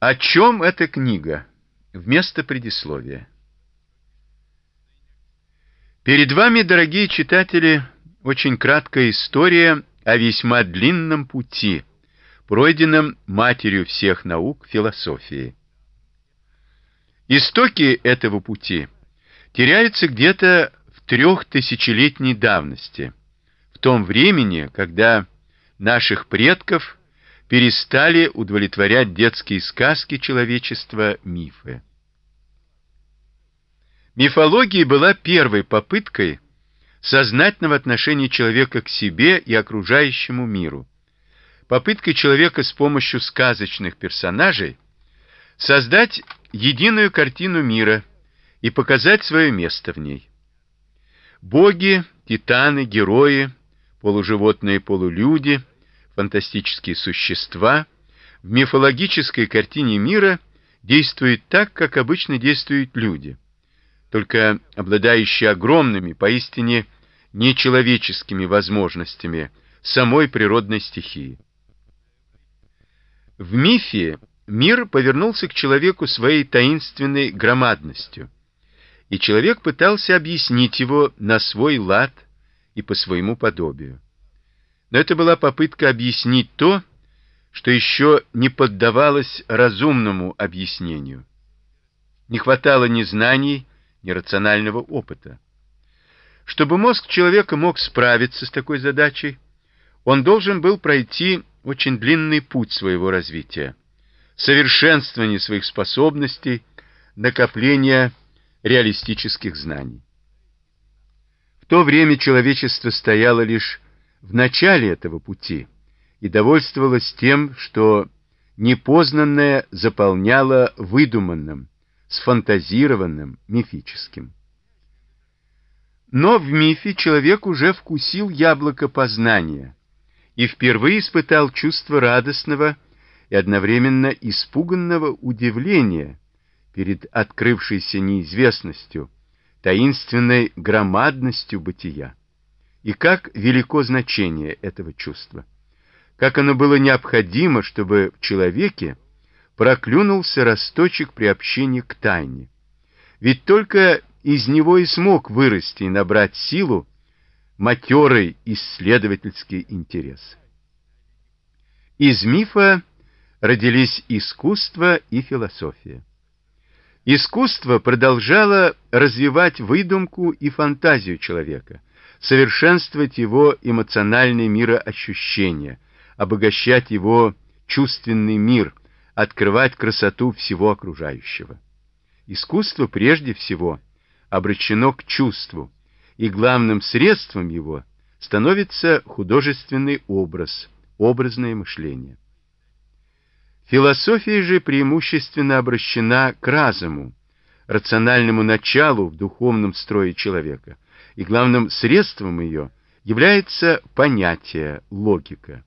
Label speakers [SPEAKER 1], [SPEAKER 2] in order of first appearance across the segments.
[SPEAKER 1] О чем эта книга? Вместо предисловия. Перед вами, дорогие читатели, очень краткая история о весьма длинном пути, пройденном матерью всех наук философии. Истоки этого пути теряются где-то в 3000-летней давности, в том времени, когда наших предков перестали удовлетворять детские сказки человечества мифы. Мифология была первой попыткой сознательного отношения человека к себе и окружающему миру, попыткой человека с помощью сказочных персонажей создать единую картину мира и показать свое место в ней. Боги, титаны, герои, полуживотные, полулюди, фантастические существа в мифологической картине мира действуют так, как обычно действуют люди, только обладающие огромными, поистине нечеловеческими возможностями самой природной стихии. В мифе мир повернулся к человеку своей таинственной громадностью, и человек пытался объяснить его на свой лад и по своему подобию. Но это была попытка объяснить то, что еще не поддавалось разумному объяснению. Не хватало ни знаний, ни рационального опыта. Чтобы мозг человека мог справиться с такой задачей, он должен был пройти очень длинный путь своего развития, совершенствование своих способностей, накопление реалистических знаний. В то время человечество стояло лишь в начале этого пути и довольствовалось тем, что непознанное заполняло выдуманным, сфантазированным, мифическим. Но в мифе человек уже вкусил яблоко познания и впервые испытал чувство радостного и одновременно испуганного удивления перед открывшейся неизвестностью, таинственной громадностью бытия. И как велико значение этого чувства, как оно было необходимо, чтобы в человеке проклюнулся росточек приобщения к тайне. Ведь только из него и смог вырасти и набрать силу матерый исследовательский интерес. Из мифа родились искусство и философия. Искусство продолжало развивать выдумку и фантазию человека, совершенствовать его эмоциональные мироощущения, обогащать его чувственный мир, открывать красоту всего окружающего. Искусство прежде всего обращено к чувству, и главным средством его становится художественный образ, образное мышление. Философия же преимущественно обращена к разуму, рациональному началу в духовном строе человека, и главным средством ее является понятие логика.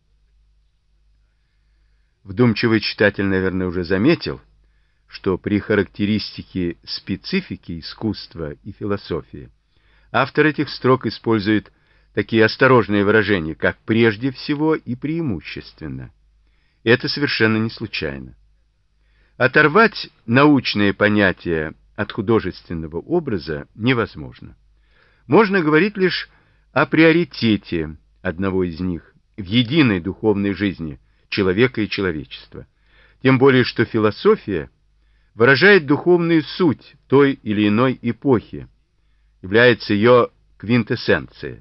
[SPEAKER 1] Вдумчивый читатель, наверное, уже заметил, что при характеристике специфики искусства и философии автор этих строк использует такие осторожные выражения, как «прежде всего» и «преимущественно». Это совершенно не случайно. Оторвать научные понятия от художественного образа невозможно. Можно говорить лишь о приоритете одного из них в единой духовной жизни человека и человечества. Тем более, что философия выражает духовную суть той или иной эпохи, является ее квинтэссенцией.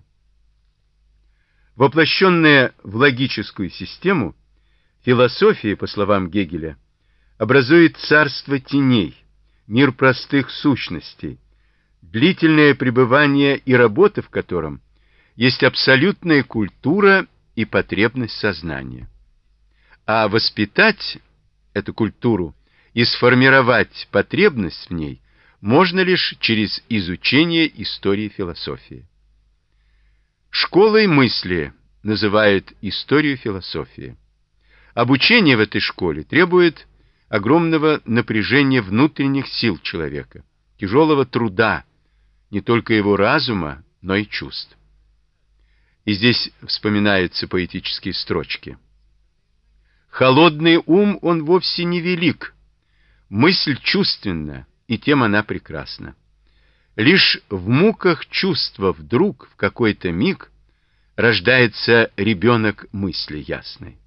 [SPEAKER 1] Воплощенная в логическую систему, философия, по словам Гегеля, образует царство теней, мир простых сущностей, длительное пребывание и работа в котором есть абсолютная культура и потребность сознания. А воспитать эту культуру и сформировать потребность в ней можно лишь через изучение истории философии. Школой мысли называют историю философии. Обучение в этой школе требует огромного напряжения внутренних сил человека, тяжелого труда, не только его разума, но и чувств. И здесь вспоминаются поэтические строчки. Холодный ум, он вовсе не велик, Мысль чувственна, и тем она прекрасна. Лишь в муках чувства вдруг в какой-то миг рождается ребенок мысли ясной.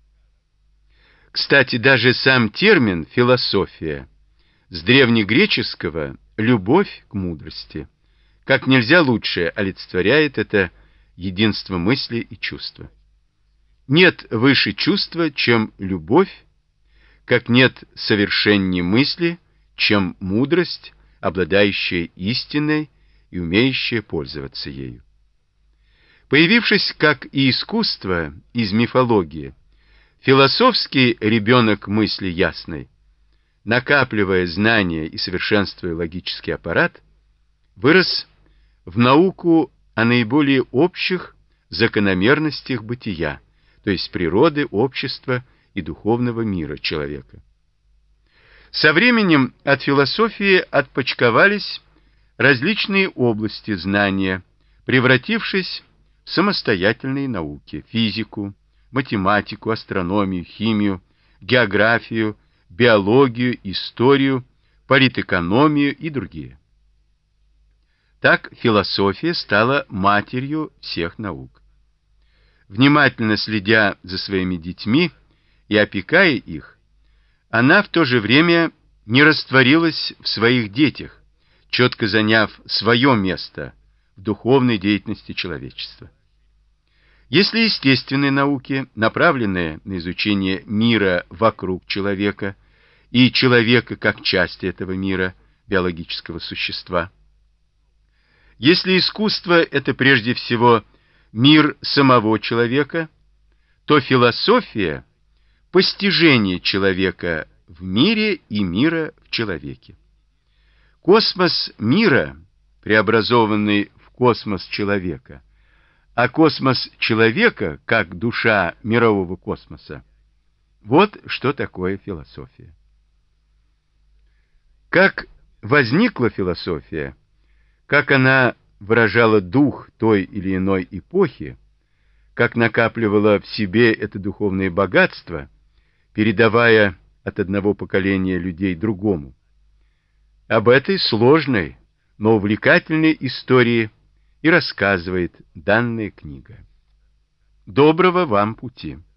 [SPEAKER 1] Кстати, даже сам термин «философия» с древнегреческого «любовь к мудрости» как нельзя лучше олицетворяет это единство мысли и чувства. Нет выше чувства, чем любовь, как нет совершенней мысли, чем мудрость, обладающая истиной и умеющая пользоваться ею. Появившись, как и искусство, из мифологии, философский ребенок мысли ясной, накапливая знания и совершенствуя логический аппарат, вырос в науку о наиболее общих закономерностях бытия, то есть природы, общества и духовного мира человека. Со временем от философии отпочковались различные области знания, превратившись в самостоятельные науки: физику, математику, астрономию, химию, географию, биологию, историю, политэкономию и другие. Так философия стала матерью всех наук. Внимательно следя за своими детьми и опекая их, она в то же время не растворилась в своих детях, четко заняв свое место в духовной деятельности человечества. Если естественные науки, направленные на изучение мира вокруг человека и человека как части этого мира, биологического существа, если искусство — это прежде всего мир самого человека, то философия — постижение человека в мире и мира в человеке. Космос мира, преобразованный в космос человека, а космос человека, как душа мирового космоса, вот что такое философия. Как возникла философия, как она выражала дух той или иной эпохи, как накапливала в себе это духовное богатство, передавая от одного поколения людей другому. Об этой сложной, но увлекательной истории и рассказывает данная книга. Доброго вам пути!